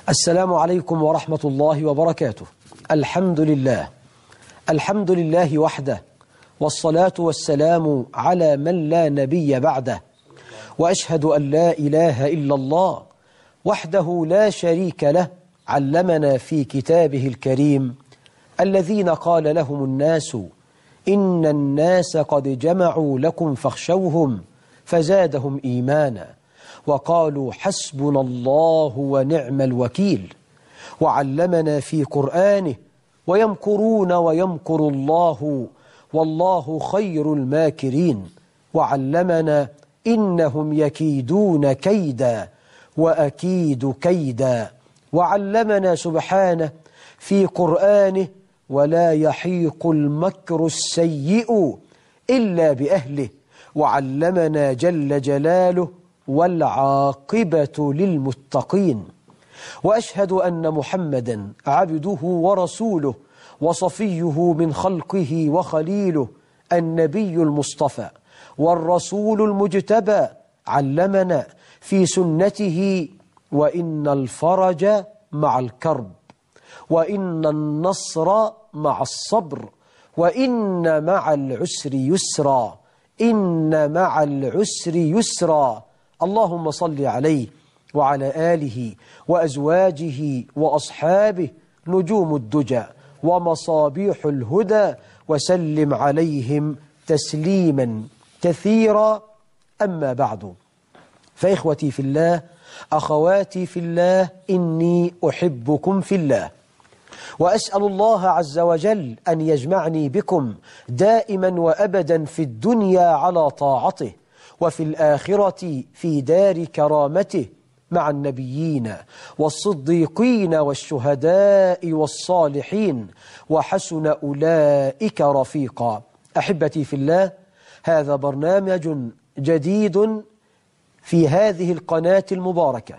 السلام عليكم ورحمة الله وبركاته. الحمد لله وحده، والصلاة والسلام على من لا نبي بعده، وأشهد أن لا إله إلا الله وحده لا شريك له، علمنا في كتابه الكريم الذين قال لهم الناس إن الناس قد جمعوا لكم فاخشوهم فزادهم إيمانا وقالوا حسبنا الله ونعم الوكيل، وعلمنا في قرآنه ويمكرون ويمكر الله والله خير الماكرين، وعلمنا إنهم يكيدون كيدا وأكيد كيدا، وعلمنا سبحانه في قرآنه ولا يحيق المكر السيء إلا بأهله، وعلمنا جل جلاله والعاقبة للمتقين. وأشهد أن محمدا عبده ورسوله وصفيه من خلقه وخليله، النبي المصطفى والرسول المجتبى، علمنا في سنته وإن الفرج مع الكرب، وإن النصر مع الصبر، وإن مع العسر يسرا، إن مع العسر يسرا. اللهم صل عليه وعلى آله وأزواجه وأصحابه نجوم الدجى ومصابيح الهدى، وسلم عليهم تسليما كثيرا. أما بعد، فإخوتي في الله، أخواتي في الله، إني أحبكم في الله، وأسأل الله عز وجل أن يجمعني بكم دائما وأبدا في الدنيا على طاعته، وفي الآخرة في دار كرامته مع النبيين والصديقين والشهداء والصالحين، وحسن أولئك رفيقا. أحبتي في الله، هذا برنامج جديد في هذه القناة المباركة،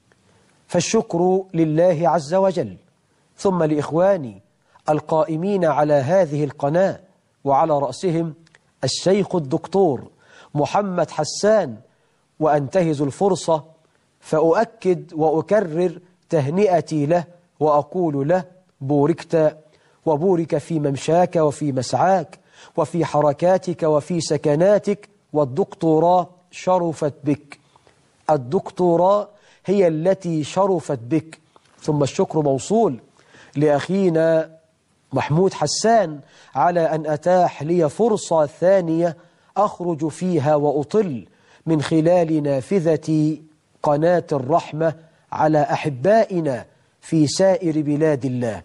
فالشكر لله عز وجل، ثم لإخواني القائمين على هذه القناة، وعلى رأسهم الشيخ الدكتور محمد حسان. وأنتهز الفرصة فأؤكد وأكرر تهنئتي له، وأقول له بوركت، وبورك في ممشاك وفي مسعاك وفي حركاتك وفي سكناتك، والدكتوراه شرفت بك، الدكتوراه هي التي شرفت بك. ثم الشكر موصول لأخينا محمود حسان على أن أتاح لي فرصة ثانية أخرج فيها وأطل من خلال نافذة قناة الرحمة على أحبائنا في سائر بلاد الله.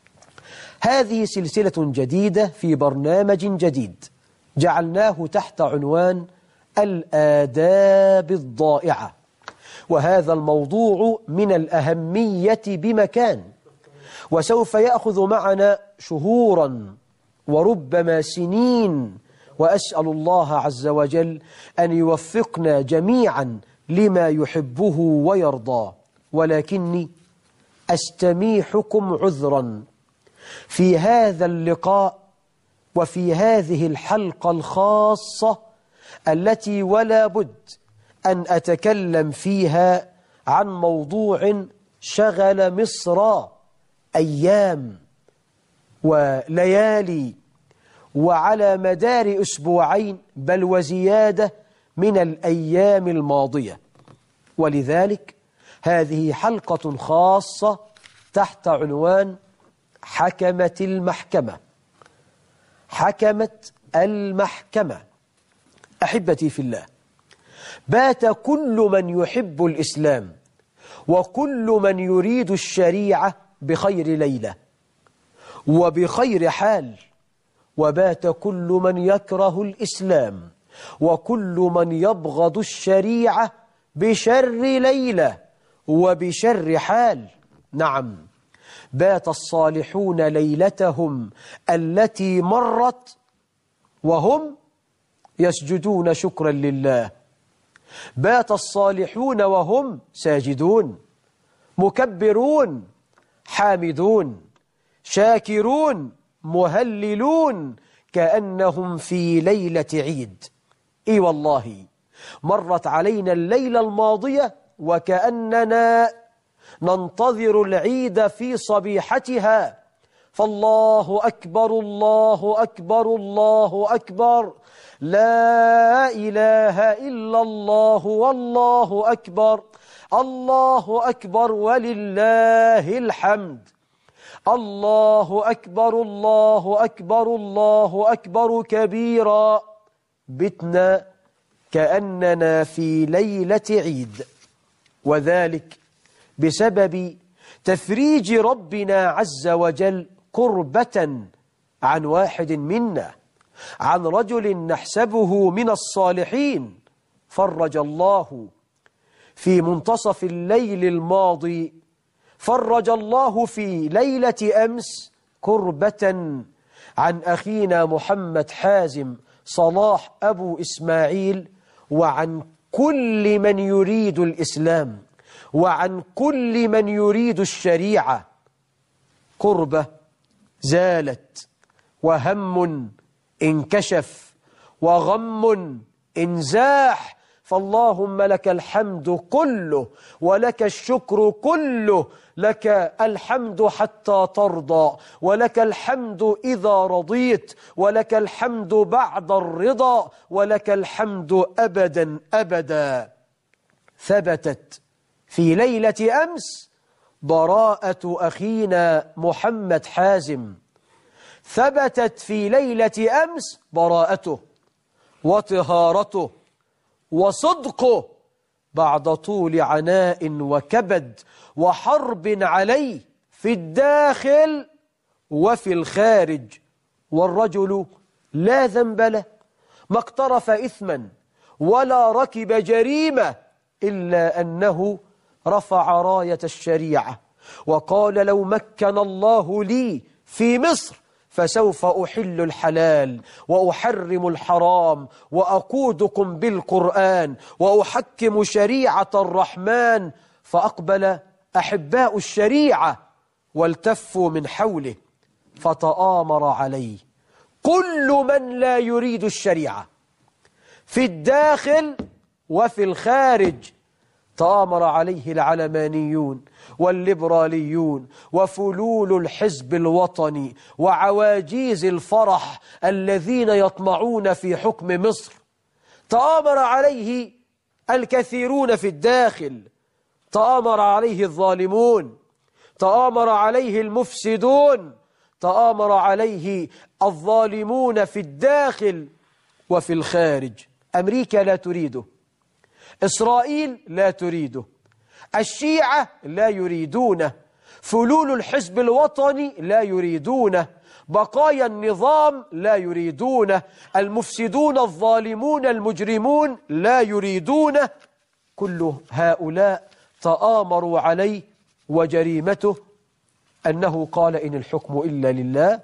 هذه سلسلة جديدة في برنامج جديد جعلناه تحت عنوان الآداب الضائعة، وهذا الموضوع من الأهمية بمكان، وسوف يأخذ معنا شهورا وربما سنين، وأسأل الله عز وجل أن يوفقنا جميعا لما يحبه ويرضى. ولكني أستميحكم عذرا في هذا اللقاء وفي هذه الحلقة الخاصة التي ولا بد أن أتكلم فيها عن موضوع شغل مصر أيام وليالي، وعلى مدار أسبوعين بل وزيادة من الأيام الماضية. ولذلك هذه حلقة خاصة تحت عنوان حكمت المحكمة. حكمت المحكمة. أحبتي في الله، بات كل من يحب الإسلام وكل من يريد الشريعة بخير ليلة وبخير حال، وبات كل من يكره الإسلام وكل من يبغض الشريعة بشر ليلة وبشر حال. نعم، بات الصالحون ليلتهم التي مرت وهم يسجدون شكرا لله، بات الصالحون وهم ساجدون مكبرون حامدون شاكرون مهللون، كأنهم في ليلة عيد. إي والله، مرت علينا الليلة الماضية وكأننا ننتظر العيد في صبيحتها، فالله أكبر الله أكبر الله أكبر، لا إله إلا الله والله أكبر، الله أكبر ولله الحمد، الله أكبر الله أكبر الله أكبر كبيرا. بتنا كأننا في ليلة عيد، وذلك بسبب تفريج ربنا عز وجل قربة عن واحد منا، عن رجل نحسبه من الصالحين، فرج الله في منتصف الليل الماضي، فرج الله في ليلة أمس كربة عن أخينا محمد حازم صلاح أبو إسماعيل، وعن كل من يريد الإسلام، وعن كل من يريد الشريعة. كربة زالت، وهم انكشف، وغم انزاح، فاللهم لك الحمد كله، ولك الشكر كله، لك الحمد حتى ترضى، ولك الحمد إذا رضيت، ولك الحمد بعد الرضا، ولك الحمد أبدا أبدا. ثبتت في ليلة أمس براءة أخينا محمد حازم، ثبتت في ليلة أمس براءته وطهارته وصدقه بعد طول عناء وكبد وحرب عليه في الداخل وفي الخارج، والرجل لا ذنب له، ما اقترف إثما ولا ركب جريمة، إلا أنه رفع راية الشريعة وقال لو مكن الله لي في مصر فسوف أحل الحلال وأحرم الحرام وأقودكم بالقرآن وأحكم شريعة الرحمن. فأقبل أحباء الشريعة والتفوا من حوله، فتآمر عليه كل من لا يريد الشريعة في الداخل وفي الخارج. تآمر عليه العلمانيون والليبراليون وفلول الحزب الوطني وعواجيز الفرح الذين يطمعون في حكم مصر. تآمر عليه الكثيرون في الداخل، تآمر عليه الظالمون، تآمر عليه المفسدون، تآمر عليه الظالمون في الداخل وفي الخارج. أمريكا لا تريده، إسرائيل لا تريده، الشيعة لا يريدونه، فلول الحزب الوطني لا يريدونه، بقايا النظام لا يريدونه، المفسدون الظالمون المجرمون لا يريدونه. كل هؤلاء تآمروا عليه، وجريمته أنه قال إن الحكم إلا لله،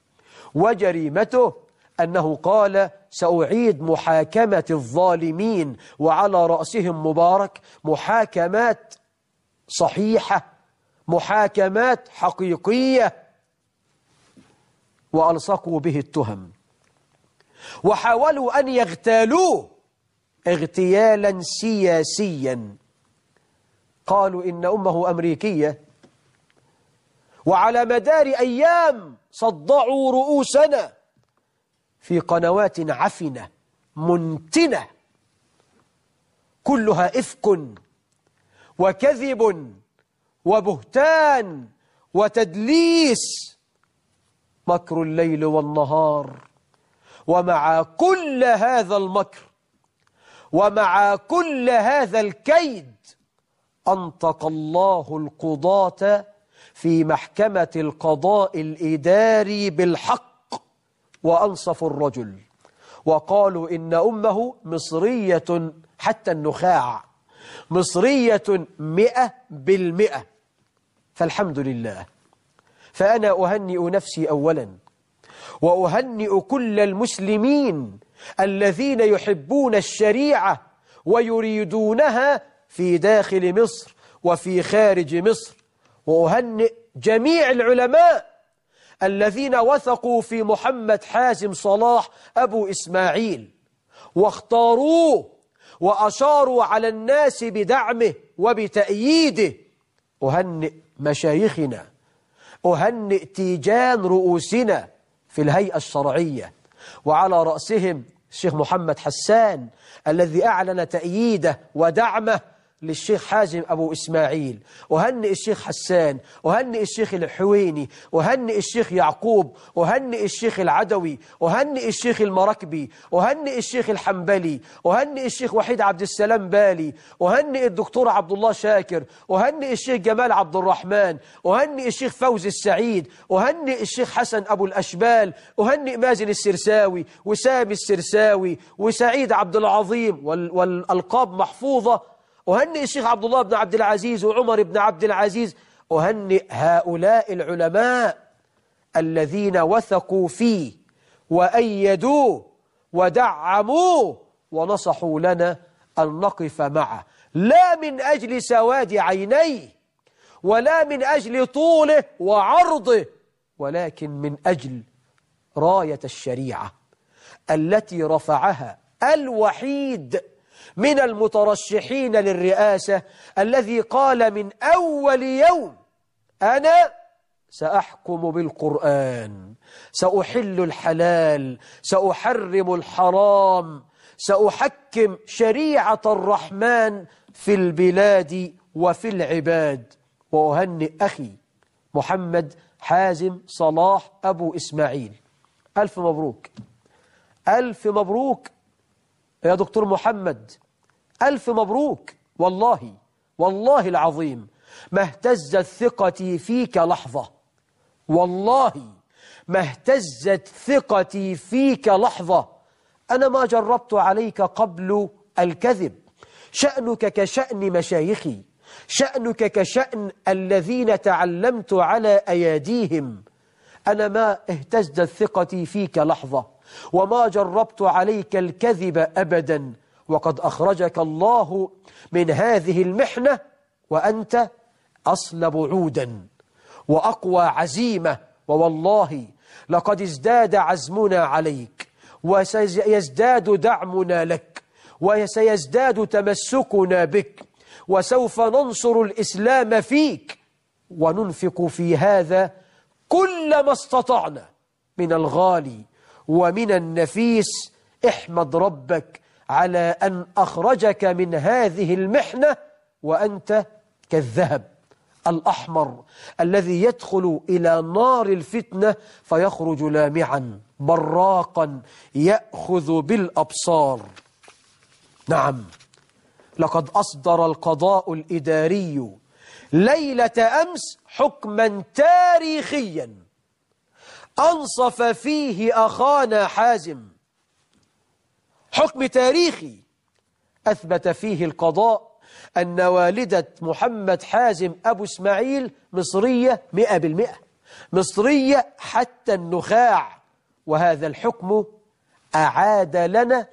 وجريمته أنه قال سأعيد محاكمة الظالمين وعلى رأسهم مبارك محاكمات صحيحة، محاكمات حقيقية. وألصقوا به التهم وحاولوا أن يغتالوه اغتيالا سياسيا. قالوا إن أمه أمريكية، وعلى مدار أيام صدعوا رؤوسنا في قنوات عفنة منتنة كلها إفك وكذب وبهتان وتدليس، مكر الليل والنهار. ومع كل هذا المكر ومع كل هذا الكيد أنطق الله القضاة في محكمة القضاء الإداري بالحق، وأنصفوا الرجل وقالوا إن أمه مصرية حتى النخاع، مصرية 100%. فالحمد لله. فأنا أهنئ نفسي أولا، وأهنئ كل المسلمين الذين يحبون الشريعة ويريدونها في داخل مصر وفي خارج مصر، وأهنئ جميع العلماء الذين وثقوا في محمد حازم صلاح أبو إسماعيل واختاروه وأشاروا على الناس بدعمه وبتأييده. أهنئ مشايخنا، أهنئ تيجان رؤوسنا في الهيئة الشرعية، وعلى رأسهم الشيخ محمد حسان الذي أعلن تأييده ودعمه للشيخ حازم أبو إسماعيل. أهنئ الشيخ حسان، أهنئ الشيخ الحويني، أهنئ الشيخ يعقوب، أهنئ الشيخ العدوي، أهنئ الشيخ المراكبي، أهنئ الشيخ الحنبلي، أهنئ الشيخ وحيد عبد السلام بالي، أهنئ الدكتور عبد الله شاكر، أهنئ الشيخ جمال عبد الرحمن، أهنئ الشيخ فوزي السعيد، أهنئ الشيخ حسن أبو الأشبال، أهنئ مازن السرساوي وسامي السرساوي وسعيد عبد العظيم والألقاب محفوظة. أهنئ الشيخ عبد الله بن عبد العزيز وعمر بن عبد العزيز. أهنئ هؤلاء العلماء الذين وثقوا فيه وأيدوه ودعموه ونصحوا لنا أن نقف معه، لا من أجل سواد عينيه ولا من أجل طوله وعرضه، ولكن من أجل راية الشريعة التي رفعها الوحيد من المترشحين للرئاسة الذي قال من أول يوم: أنا سأحكم بالقرآن، سأحل الحلال، سأحرم الحرام، سأحكم شريعة الرحمن في البلاد وفي العباد. وأهنئ أخي محمد حازم صلاح أبو إسماعيل، ألف مبروك، ألف مبروك يا دكتور محمد، ألف مبروك. والله والله العظيم ما اهتزت ثقتي فيك لحظة، والله ما اهتزت ثقتي فيك لحظة. أنا ما جربت عليك قبل الكذب، شأنك كشأن مشايخي، شأنك كشأن الذين تعلمت على أياديهم. أنا ما اهتزت ثقتي فيك لحظة، وما جربت عليك الكذب أبدا، وقد أخرجك الله من هذه المحنة وأنت أصلب عودا وأقوى عزيمة. ووالله لقد ازداد عزمنا عليك، وسيزداد دعمنا لك، وسيزداد تمسكنا بك، وسوف ننصر الإسلام فيك، وننفق في هذا كل ما استطعنا من الغالي ومن النفيس. احمد ربك على أن أخرجك من هذه المحنة وأنت كالذهب الأحمر الذي يدخل إلى نار الفتنة فيخرج لامعا براقا يأخذ بالأبصار. نعم، لقد أصدر القضاء الإداري ليلة أمس حكما تاريخيا أنصف فيه أخانا حازم، حكم تاريخي أثبت فيه القضاء أن والدة محمد حازم أبو إسماعيل مصرية 100%، مصرية حتى النخاع. وهذا الحكم أعاد لنا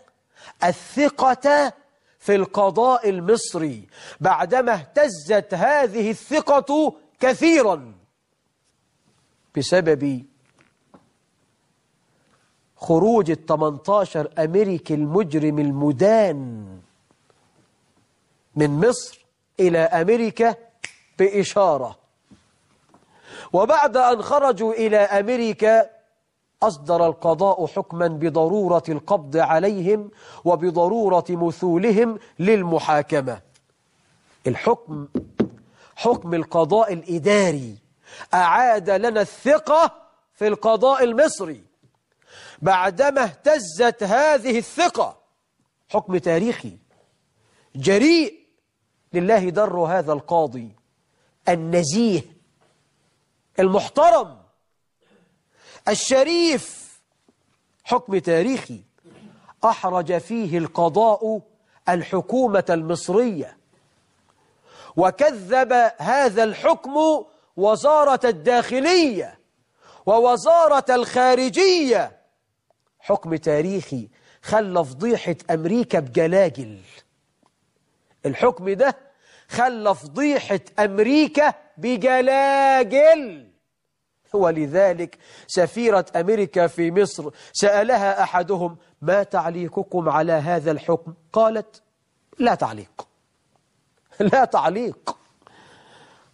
الثقة في القضاء المصري بعدما اهتزت هذه الثقة كثيرا بسبب خروج 18 أمريكي المجرم المدان من مصر إلى أمريكا بإشارة. وبعد أن خرجوا إلى أمريكا أصدر القضاء حكما بضرورة القبض عليهم وبضرورة مثولهم للمحاكمة. الحكم حكم القضاء الإداري أعاد لنا الثقة في القضاء المصري بعدما اهتزت هذه الثقة. حكم تاريخي جريء لله در هذا القاضي النزيه المحترم الشريف، حكم تاريخي أحرج فيه القضاء الحكومة المصرية، وكذب هذا الحكم وزارة الداخلية ووزارة الخارجية. حكم تاريخي خلى فضيحة أمريكا بجلاجل. الحكم ده خلى فضيحة أمريكا بجلاجل. ولذلك سفيرة أمريكا في مصر سألها أحدهم: ما تعليقكم على هذا الحكم؟ قالت: لا تعليق، لا تعليق.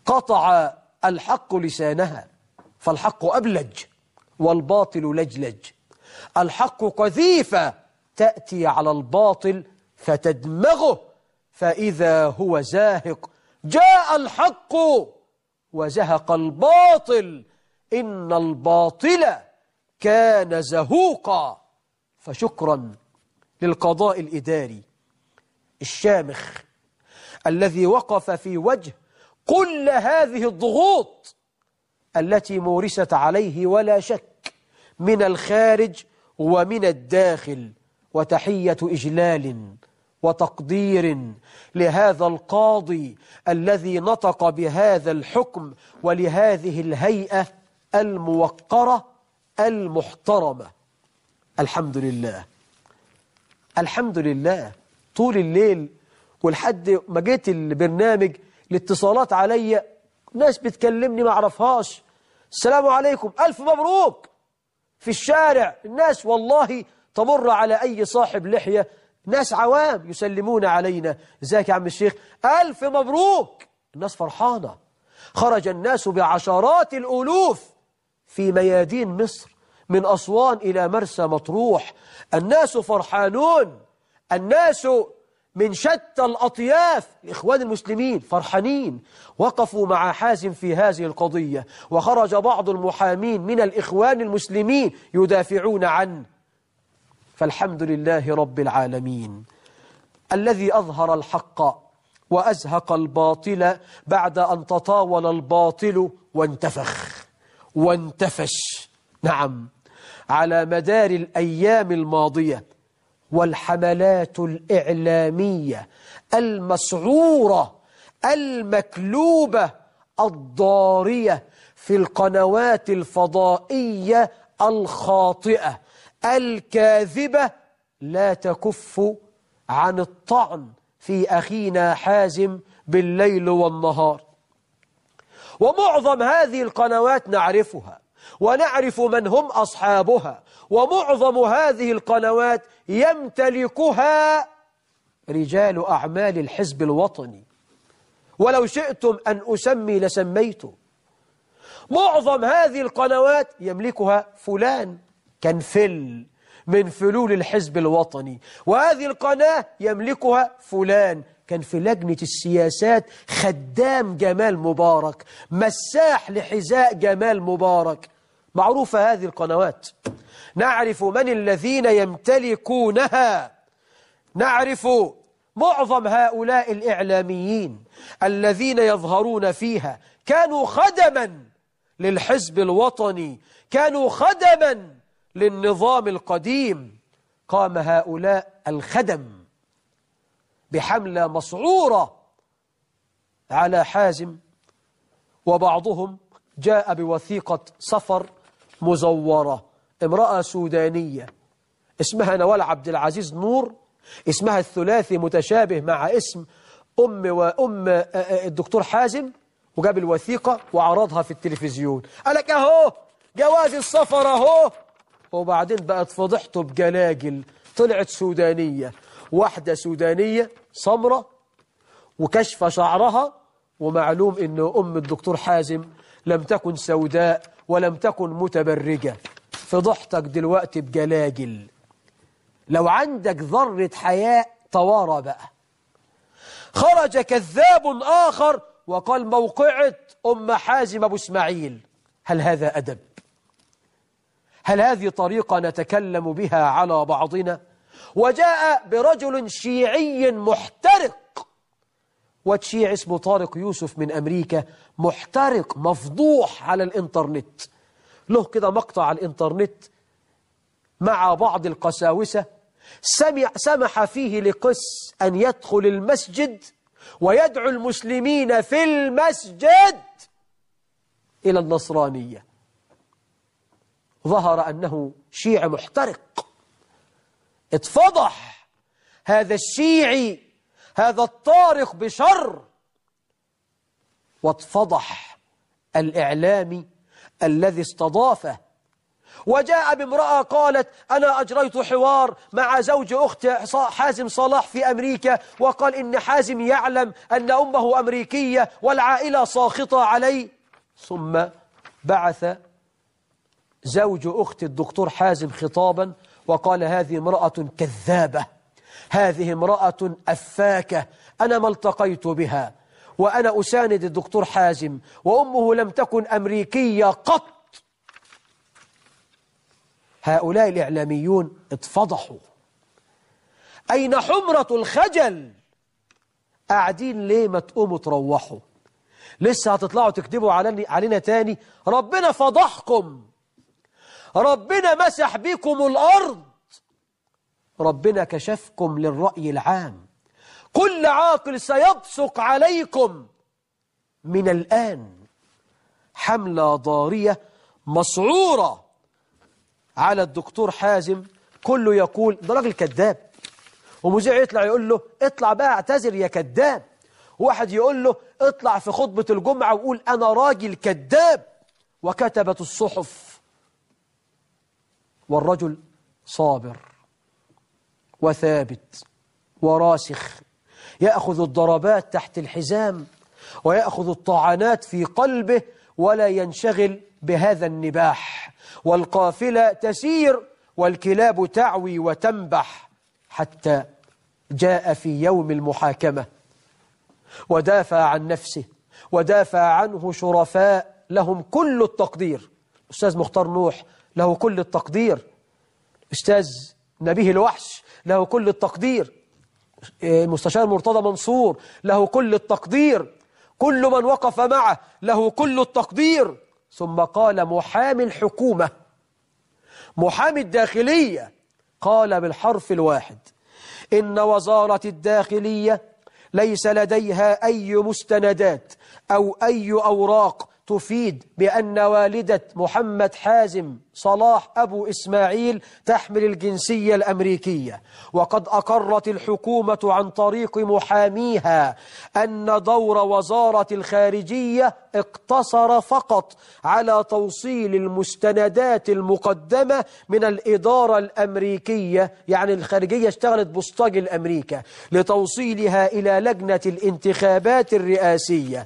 قطع الحق لسانها، فالحق أبلج والباطل لجلج. الحق قذيفة تأتي على الباطل فتدمغه، فإذا هو زاهق. جاء الحق وزهق الباطل، إن الباطل كان زهوقا. فشكرا للقضاء الإداري الشامخ الذي وقف في وجه كل هذه الضغوط التي مورست عليه ولا شك من الخارج ومن الداخل. وتحية إجلال وتقدير لهذا القاضي الذي نطق بهذا الحكم، ولهذه الهيئة الموقرة المحترمة. الحمد لله، الحمد لله. طول الليل ولحد ما جيت البرنامج الاتصالات عليا، ناس بتكلمني ما اعرفهاش، السلام عليكم، ألف مبروك. في الشارع الناس والله تمر على أي صاحب لحية، ناس عوام يسلمون علينا، ازيك يا عم الشيخ، ألف مبروك. الناس فرحانة. خرج الناس بعشرات الألوف في ميادين مصر من أسوان إلى مرسى مطروح. الناس فرحانون، الناس من شتى الأطياف. الإخوان المسلمين فرحانين، وقفوا مع حازم في هذه القضية، وخرج بعض المحامين من الإخوان المسلمين يدافعون عنه. فالحمد لله رب العالمين الذي أظهر الحق وأزهق الباطل بعد أن تطاول الباطل وانتفخ وانتفش. نعم، على مدار الأيام الماضية والحملات الإعلامية المسعورة المكلوبة الضارية في القنوات الفضائية الخاطئة الكاذبة لا تكف عن الطعن في أخينا حازم بالليل والنهار. ومعظم هذه القنوات نعرفها ونعرف من هم أصحابها، ومعظم هذه القنوات يمتلكها رجال أعمال الحزب الوطني، ولو شئتم أن أسمي لسميته. معظم هذه القنوات يملكها فلان كان فل من فلول الحزب الوطني، وهذه القناة يملكها فلان كان في لجنة السياسات خدام جمال مبارك، مساح لحذاء جمال مبارك. معروفة هذه القنوات، نعرف من الذين يمتلكونها، نعرف معظم هؤلاء الإعلاميين الذين يظهرون فيها كانوا خدما للحزب الوطني، كانوا خدما للنظام القديم. قام هؤلاء الخدم بحملة مسعورة على حازم، وبعضهم جاء بوثيقة سفر مزورة. امرأة سودانية اسمها نوال عبد العزيز نور، اسمها الثلاثي متشابه مع اسم أم الدكتور حازم، وجاب الوثيقة وعرضها في التلفزيون، قالك أهو جواز السفر أهو. وبعدين بقت فضحته بجلاجل، طلعت سودانية، واحدة سودانية سمرة وكشف شعرها، ومعلوم أن أم الدكتور حازم لم تكن سوداء ولم تكن متبرجة. فضحتك دلوقتي بجلاجل، لو عندك ذرة حياء توارى بقى. خرج كذاب آخر وقال موقعة أم حازم أبو إسماعيل. هل هذا أدب؟ هل هذه طريقة نتكلم بها على بعضنا؟ وجاء برجل شيعي محترق، والشيعي اسمه طارق يوسف من أمريكا، محترق مفضوح على الإنترنت، له كده مقطع على الإنترنت مع بعض القساوسة سمح فيه لقس أن يدخل المسجد ويدعو المسلمين في المسجد إلى النصرانية. ظهر أنه شيعي محترق، اتفضح هذا الشيعي، هذا الطارق بشر، واتفضح الإعلامي الذي استضافه وجاء بامرأة قالت أنا أجريت حوار مع زوج أخت حازم صلاح في أمريكا، وقال إن حازم يعلم أن أمه أمريكية والعائلة ساخطة عليه. ثم بعث زوج أخت الدكتور حازم خطابا وقال هذه امرأة كذابة، هذه امرأة أفاكة، أنا ما التقيت بها، وأنا أساند الدكتور حازم، وأمه لم تكن أمريكية قط. هؤلاء الإعلاميون اتفضحوا. أين حمرة الخجل؟ قاعدين ليه؟ ما تقوموا تروحوا، لسه هتطلعوا تكذبوا علينا تاني؟ ربنا فضحكم، ربنا مسح بكم الأرض، ربنا كشفكم للرأي العام. كل عاقل سيبصق عليكم من الآن. حملة ضارية مسعورة على الدكتور حازم، كله يقول ده راجل كذاب، ومذيع يطلع يقول له اطلع بقى اعتذر يا كذاب، واحد يقول له اطلع في خطبة الجمعة وقول أنا راجل كذاب، وكتبت الصحف. والرجل صابر وثابت وراسخ، يأخذ الضربات تحت الحزام ويأخذ الطعنات في قلبه ولا ينشغل بهذا النباح. والقافلة تسير والكلاب تعوي وتنبح، حتى جاء في يوم المحاكمة ودافع عن نفسه ودافع عنه شرفاء لهم كل التقدير. أستاذ مختار نوح له كل التقدير، أستاذ نبيه الوحش له كل التقدير، المستشار مرتضى منصور له كل التقدير، كل من وقف معه له كل التقدير. ثم قال محامي الحكومة، محامي الداخلية، قال بالحرف الواحد إن وزارة الداخلية ليس لديها أي مستندات أو أي أوراق تفيد بأن والدة محمد حازم صلاح أبو إسماعيل تحمل الجنسية الأمريكية، وقد أقرت الحكومة عن طريق محاميها أن دور وزارة الخارجية اقتصر فقط على توصيل المستندات المقدمة من الإدارة الأمريكية، يعني الخارجية اشتغلت بوسطاج الأمريكا لتوصيلها إلى لجنة الانتخابات الرئاسية.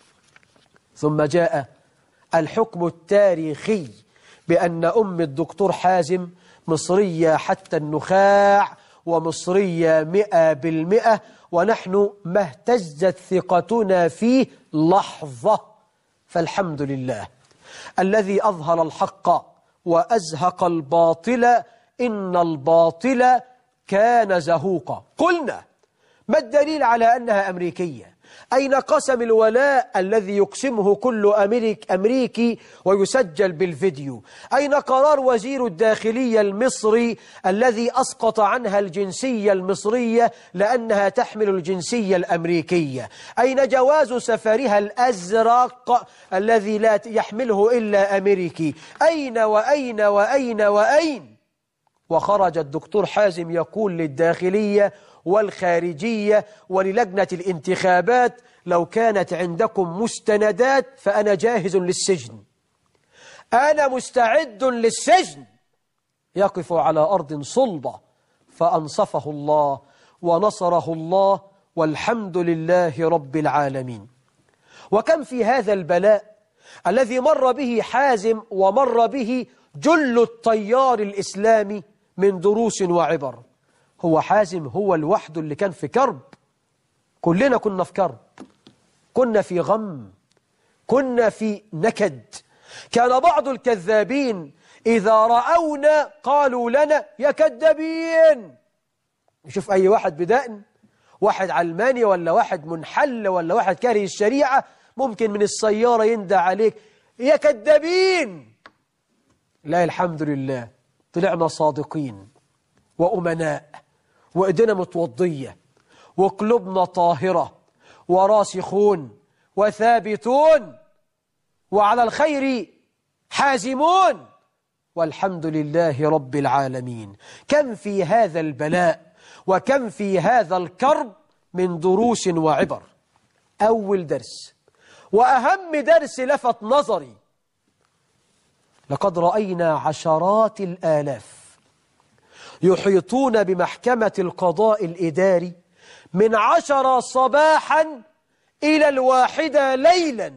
ثم جاء الحكم التاريخي بأن أم الدكتور حازم مصرية حتى النخاع ومصرية 100%، ونحن ما اهتزت ثقتنا فيه لحظة. فالحمد لله الذي أظهر الحق وأزهق الباطل، إن الباطل كان زهوقا. قلنا ما الدليل على أنها أمريكية؟ أين قسم الولاء الذي يقسمه كل أمريكي ويسجل بالفيديو؟ أين قرار وزير الداخلية المصري الذي أسقط عنها الجنسية المصرية لأنها تحمل الجنسية الأمريكية؟ أين جواز سفرها الأزرق الذي لا يحمله إلا أمريكي؟ أين وأين وأين وأين؟ وخرج الدكتور حازم يقول للداخلية والخارجية وللجنة الانتخابات لو كانت عندكم مستندات فأنا جاهز للسجن، أنا مستعد للسجن. يقف على أرض صلبة، فأنصفه الله ونصره الله، والحمد لله رب العالمين. وكم في هذا البلاء الذي مر به حازم ومر به جل التيار الإسلامي من دروس وعبر. هو حازم هو الوحد اللي كان في كرب، كلنا كنا في كرب، كنا في غم، كنا في نكد. كان بعض الكذابين إذا رأونا قالوا لنا يا كذابين. نشوف أي واحد بدقن، واحد علماني ولا واحد منحل ولا واحد كاره الشريعة، ممكن من السيارة يندى عليك يا كذابين. لا، الحمد لله طلعنا صادقين وأمناء، وإيدينا متوضية وقلوبنا طاهرة وراسخون وثابتون وعلى الخير حازمون، والحمد لله رب العالمين. كم في هذا البلاء وكم في هذا الكرب من دروس وعبر. أول درس وأهم درس لفت نظري لقد رأينا عشرات الآلاف يحيطون بمحكمة القضاء الإداري من 10 صباحا إلى 1 ليلا،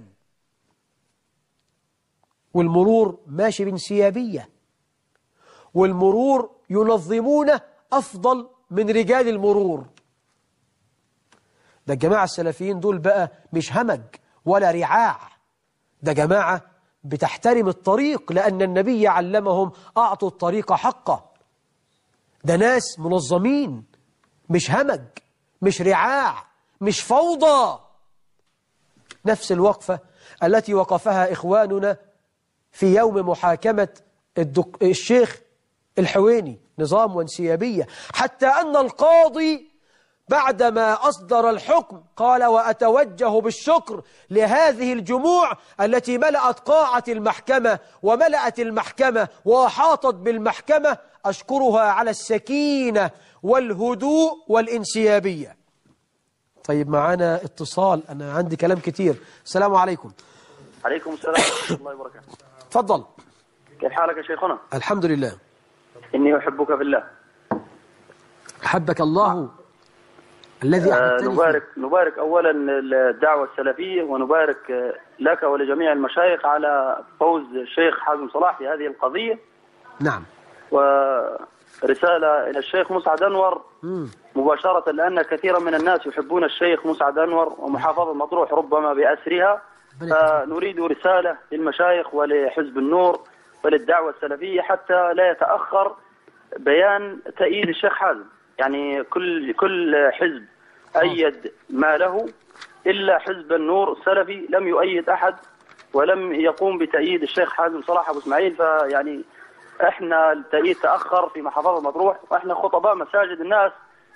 والمرور ماشي بانسيابية، والمرور ينظمونه أفضل من رجال المرور. ده الجماعة السلفيين دول بقى مش همج ولا رعاع، ده جماعة بتحترم الطريق لأن النبي علمهم أعطوا الطريق حقه. ده ناس منظمين، مش همج، مش رعاع، مش فوضى. نفس الوقفة التي وقفها إخواننا في يوم محاكمة الشيخ الحويني، نظام وانسيابية، حتى أن القاضي بعدما أصدر الحكم قال: وأتوجه بالشكر لهذه الجموع التي ملأت قاعة المحكمة وملأت المحكمة وأحاطت بالمحكمة، أشكرها على السكينة والهدوء والانسيابية. طيب معانا اتصال، أنا عندي كلام كتير. السلام عليكم. عليكم السلام ورحمة الله وبركاته. تفضل. كيف حالك يا شيخنا؟ الحمد لله. إني أحبك في الله. أحبك الله الذي أحببتني. نبارك أولا الدعوة السلفية، ونبارك لك ولجميع المشايخ على فوز الشيخ حازم صلاح في هذه القضية. نعم. ورسالة إلى الشيخ مسعد أنور مباشرة، لأن كثيرا من الناس يحبون الشيخ مسعد أنور ومحافظة مطروح ربما بأسرها، فنريد رسالة للمشايخ ولحزب النور وللدعوة السلفية حتى لا يتأخر بيان تأييد الشيخ حازم. يعني كل حزب أيد ما له، إلا حزب النور السلفي لم يؤيد أحد ولم يقوم بتأييد الشيخ حازم صلاح أبو إسماعيل. فيعني احنا التأييد تأخر في محافظة مطروح، واحنا خطباء مساجد، الناس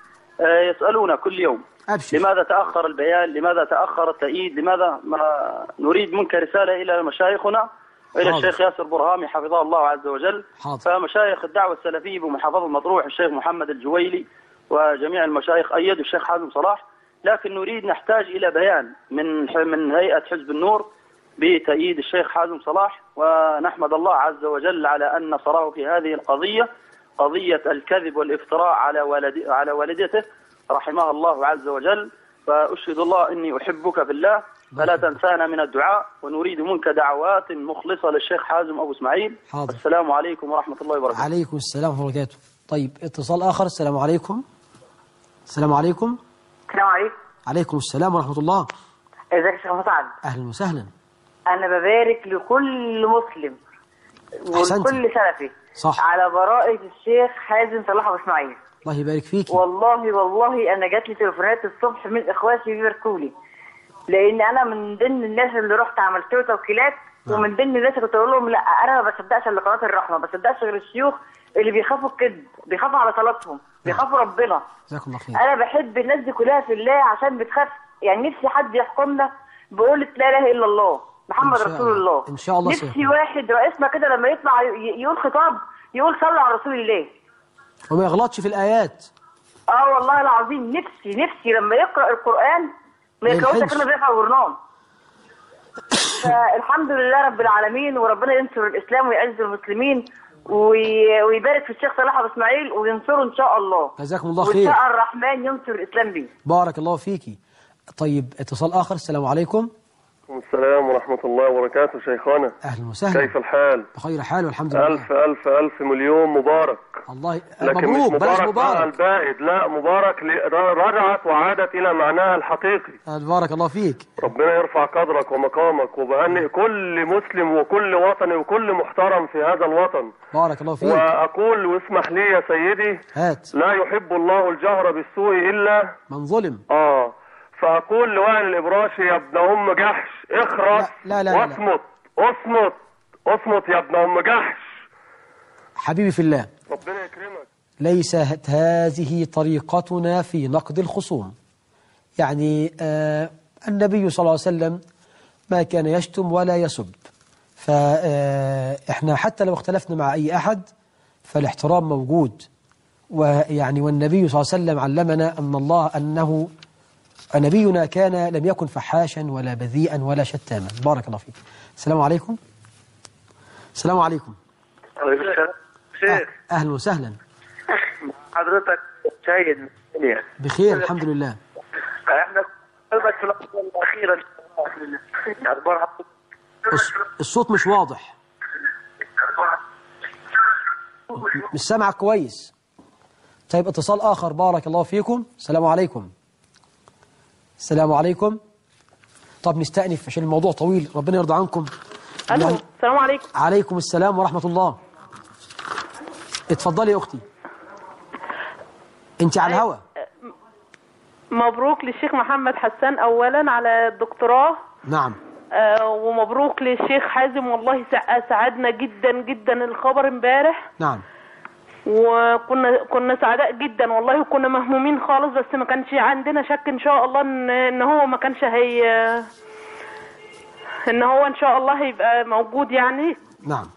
يسألون كل يوم أبشر. لماذا تأخر البيان؟ لماذا تأخر التأييد؟ لماذا؟ ما نريد منك رسالة إلى مشايخنا وإلى الشيخ ياسر برهامي حفظه الله عز وجل. فمشايخ الدعوة السلفية بمحافظة مطروح الشيخ محمد الجويلي وجميع المشايخ أيدوا الشيخ حازم صلاح، لكن نحتاج إلى بيان من هيئة حزب النور بتأييد الشيخ حازم صلاح. ونحمد الله عز وجل على أن نصره في هذه القضية، قضية الكذب والافتراء على والدته رحمها الله عز وجل. فأشهد الله إني أحبك في الله، فلا تنسانا من الدعاء، ونريد منك دعوات مخلصة للشيخ حازم أبو إسماعيل. حاضر. السلام عليكم ورحمة الله وبركاته. عليكم السلام ورحمة الله وبركاته. طيب اتصال آخر. السلام عليكم. السلام عليكم. السلام عليكم. عليكم السلام ورحمة الله. ازيك يا شيخ مسعد؟ أهلا وسهلا. أنا ببارك لكل مسلم وكل سلفي صح على براءة الشيخ حازم صلاح أبو إسماعيل. الله يبارك فيك. والله أنا جات لي تليفونات الصبح من إخواتي بيباركوا لي، لأن أنا من ضمن الناس اللي رحت عملت له توكيلات، ومن ضمن الناس اللي كنت أقول لهم لا أنا ما بصدقش إلا قناة الرحمة، ما بصدقش غير الشيوخ اللي بيخافوا الكذب، بيخافوا على صلاتهم، بيخافوا ربنا. جزاكم الله خير. أنا بحب الناس دي كلها في الله عشان بتخاف. يعني نفسي حد يحكمنا بقولة لا إله إلا الله محمد رسول الله. إن شاء الله. نفسي واحد رئيسنا كده لما يطلع يقول خطاب يقول صلوا على رسول الله وما يغلطش في الآيات. والله العظيم نفسي لما يقرأ القرآن ما يقرأوش كلمة بيرفع ورنان. فالحمد لله رب العالمين، وربنا ينصر الإسلام ويعز المسلمين ويبارك في الشيخ صلاح أبو إسماعيل وينصره إن شاء الله. جزاكم الله خير. وإن شاء الرحمن ينصر الإسلام بيه. بارك الله فيكي. طيب اتصال آخر. السلام عليكم. السلام ورحمة الله وبركاته. شيخنا أهلا وسهلا. كيف الحال؟ بخير حال والحمد لله. ألف ألف ألف مليون مبارك. الله لكن مبروك. مش بلاش مبارك البائد، لا مبارك رجعت وعادت إلى معناها الحقيقي. بارك الله فيك. ربنا يرفع قدرك ومقامك، وبهنئ كل مسلم وكل وطني وكل محترم في هذا الوطن. بارك الله فيك. وأقول واسمح لي يا سيدي، هات. لا يحب الله الجهر بالسوء إلا من ظلم. فأقول لوائل الإبراشي يا ابن أم جحش اخرس. لا واصمت اصمت يا ابن أم جحش. حبيبي في الله، ربنا يكرمك. ليست هذه طريقتنا في نقد الخصوم. يعني النبي صلى الله عليه وسلم ما كان يشتم ولا يسب، فإحنا حتى لو اختلفنا مع أي أحد فالاحترام موجود. ويعني والنبي صلى الله عليه وسلم علمنا أنه نبينا لم يكن فحاشا ولا بذيئا ولا شتاما. بارك الله فيك. السلام عليكم. السلام عليكم. عليكم السلام. شيخ أهلا وسهلا. حضرتك شاهد بخير الحمد لله. احنا قلبك في اللحظة الأخيرة الصوت مش واضح، مش سامعك كويس. طيب اتصال آخر. بارك الله فيكم. السلام عليكم. السلام عليكم. طب نستأنف عشان الموضوع طويل، ربنا يرضى عنكم. الو السلام عليكم. عليكم السلام ورحمة الله. اتفضلي يا أختي، انت على الهوا. مبروك للشيخ محمد حسان أولا على الدكتوراه. نعم. ومبروك للشيخ حازم، والله سعدنا جدا جدا الخبر امبارح. نعم. وكنا سعداء جدا والله، وكنا مهمومين خالص، بس ما كانش عندنا شك ان شاء الله ان هو ما كانش ان هو ان شاء الله هيبقى موجود يعني. نعم.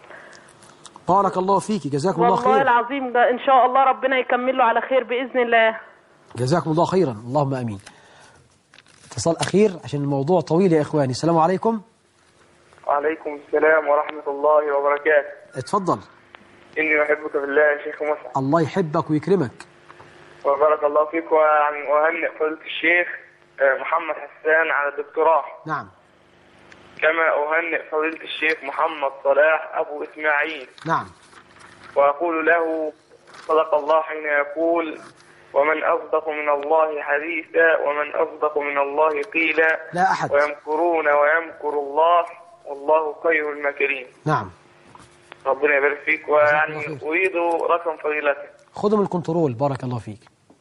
بارك الله فيك، جزاكم الله خير. والله العظيم ده ان شاء الله ربنا يكمل له على خير بإذن الله. جزاكم الله خيرا، اللهم امين. اتصال اخير عشان الموضوع طويل يا اخواني. السلام عليكم. وعليكم السلام ورحمة الله وبركاته. اتفضل. إني أحبك في الله يا شيخ مسعد. الله يحبك ويكرمك. وبارك الله فيك. وأهنئ فضيلة الشيخ محمد حسان على الدكتوراه. نعم. كما أهنئ فضيلة الشيخ محمد صلاح أبو إسماعيل. نعم. وأقول له صدق الله حين يقول: ومن أصدق من الله حديثا ومن أصدق من الله قيلا. لا أحد. ويمكرون ويمكر الله والله خير الماكرين. نعم. ربنا يبارك فيك. ويعني أريد رقم فضيلتك. خذوا من الكنترول. بارك الله فيك.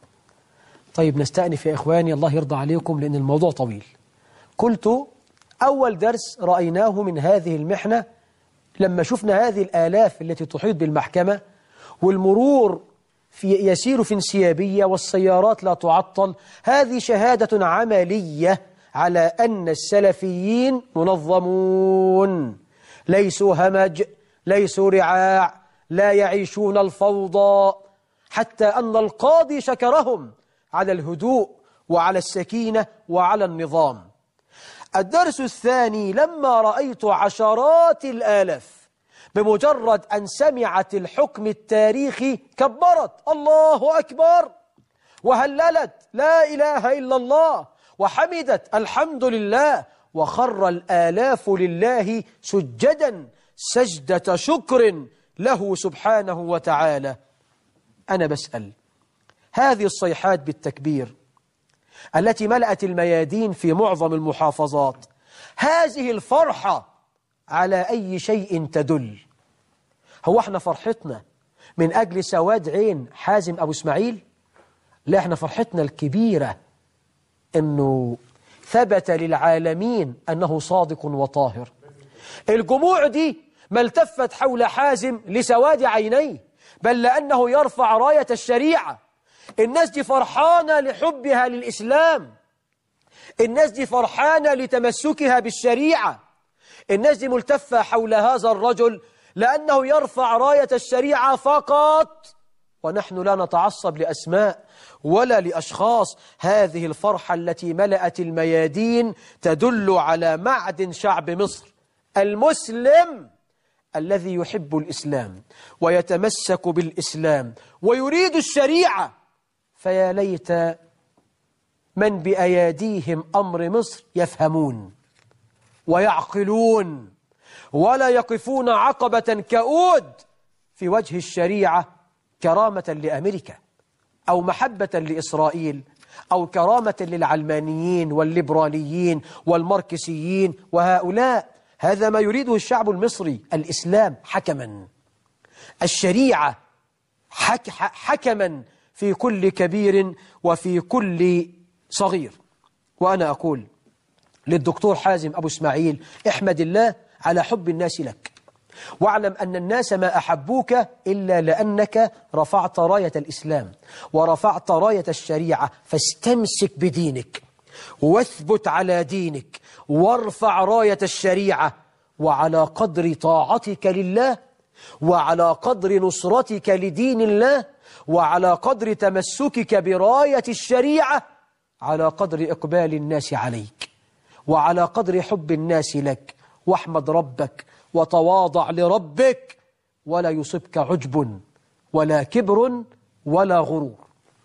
طيب نستأنف يا إخواني، الله يرضى عليكم لأن الموضوع طويل. قلت أول درس رأيناه من هذه المحنة لما شفنا هذه الآلاف التي تحيط بالمحكمة، والمرور يسير في انسيابية والسيارات لا تعطل. هذه شهادة عملية على أن السلفيين منظمون، ليسوا همج، ليسوا رعاع، لا يعيشون الفوضى، حتى أن القاضي شكرهم على الهدوء وعلى السكينة وعلى النظام. الدرس الثاني لما رأيت عشرات الآلاف بمجرد أن سمعت الحكم التاريخي كبرت الله أكبر، وهللت لا إله إلا الله، وحمدت الحمد لله، وخر الآلاف لله سجدا سجدة شكر له سبحانه وتعالى. أنا بسأل، هذه الصيحات بالتكبير التي ملأت الميادين في معظم المحافظات، هذه الفرحة على أي شيء تدل؟ هو احنا فرحتنا من أجل سواد عين حازم أبو إسماعيل؟ لا، احنا فرحتنا الكبيرة أنه ثبت للعالمين أنه صادق وطاهر. الجموع دي ما التفت حول حازم لسواد عينيه، بل لأنه يرفع راية الشريعة. الناس دي فرحانة لحبها للإسلام، الناس دي فرحانة لتمسكها بالشريعة، الناس دي ملتفة حول هذا الرجل لأنه يرفع راية الشريعة فقط، ونحن لا نتعصب لأسماء ولا لأشخاص. هذه الفرحة التي ملأت الميادين تدل على معدن شعب مصر المسلم الذي يحب الإسلام ويتمسك بالإسلام ويريد الشريعة. فيا ليت من بأياديهم أمر مصر يفهمون ويعقلون ولا يقفون عقبة كؤود في وجه الشريعة كرامة لأمريكا أو محبة لإسرائيل أو كرامة للعلمانيين والليبراليين والماركسيين وهؤلاء. هذا ما يريده الشعب المصري، الإسلام حكما، الشريعة حكما في كل كبير وفي كل صغير. وأنا أقول للدكتور حازم أبو إسماعيل: احمد الله على حب الناس لك، واعلم أن الناس ما أحبوك إلا لأنك رفعت راية الإسلام ورفعت راية الشريعة. فاستمسك بدينك واثبت على دينك وارفع راية الشريعة، وعلى قدر طاعتك لله وعلى قدر نصرتك لدين الله وعلى قدر تمسكك براية الشريعة، على قدر إقبال الناس عليك وعلى قدر حب الناس لك. واحمد ربك وتواضع لربك ولا يصبك عجب ولا كبر ولا غرور.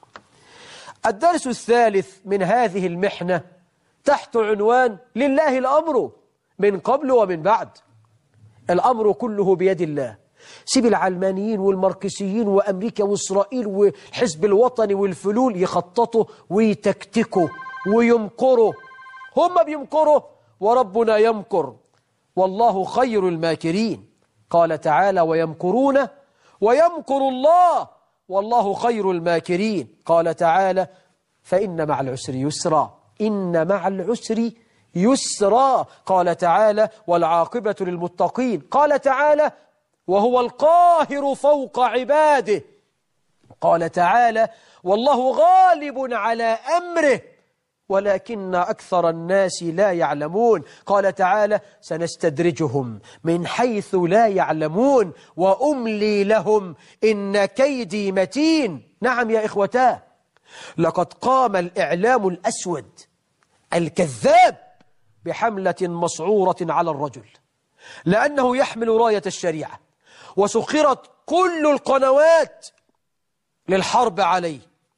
الدرس الثالث من هذه المحنة تحت عنوان لله الأمر من قبل ومن بعد. الأمر كله بيد الله. سيب العلمانيين والماركسيين وأمريكا وإسرائيل والحزب الوطني والفلول يخططوا ويتكتكوا ويمكروا. هم بيمكروا وربنا يمكر، والله خير الماكرين. قال تعالى ويمكرون ويمكر الله والله خير الماكرين. قال تعالى فإن مع العسر يسرا، إن مع العسر يسرا. قال تعالى والعاقبة للمتقين. قال تعالى وهو القاهر فوق عباده. قال تعالى والله غالب على أمره ولكن أكثر الناس لا يعلمون. قال تعالى سنستدرجهم من حيث لا يعلمون وأملي لهم إن كيدي متين. نعم يا إخوتاه، لقد قام الإعلام الأسود الكذاب بحملة مسعورة على الرجل لأنه يحمل راية الشريعة، وسخرت كل القنوات للحرب عليه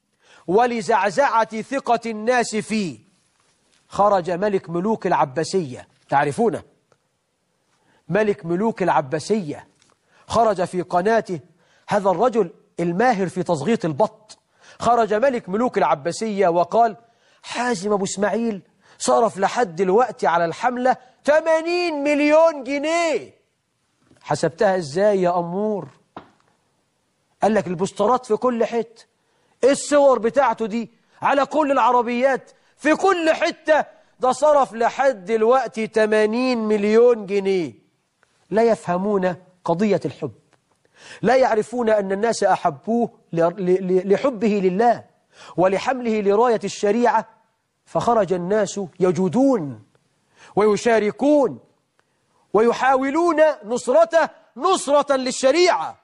ولزعزعة ثقة الناس فيه. خرج ملك ملوك العباسية، تعرفونه ملك ملوك العباسية، خرج في قناته هذا الرجل الماهر في تصغيط البط. خرج ملك ملوك العباسية وقال حازم أبو إسماعيل صرف لحد الوقت على الحملة 80 مليون جنيه. حسبتها ازاي يا أمور؟ قال لك البوسترات في كل حتة، الصور بتاعته دي على كل العربيات في كل حتة، ده صرف لحد الوقت 80 مليون جنيه. لا يفهمون قضية الحب، لا يعرفون أن الناس أحبوه لحبه لله ولحمله لراية الشريعة، فخرج الناس يجودون ويشاركون ويحاولون نصرته نصرة للشريعة.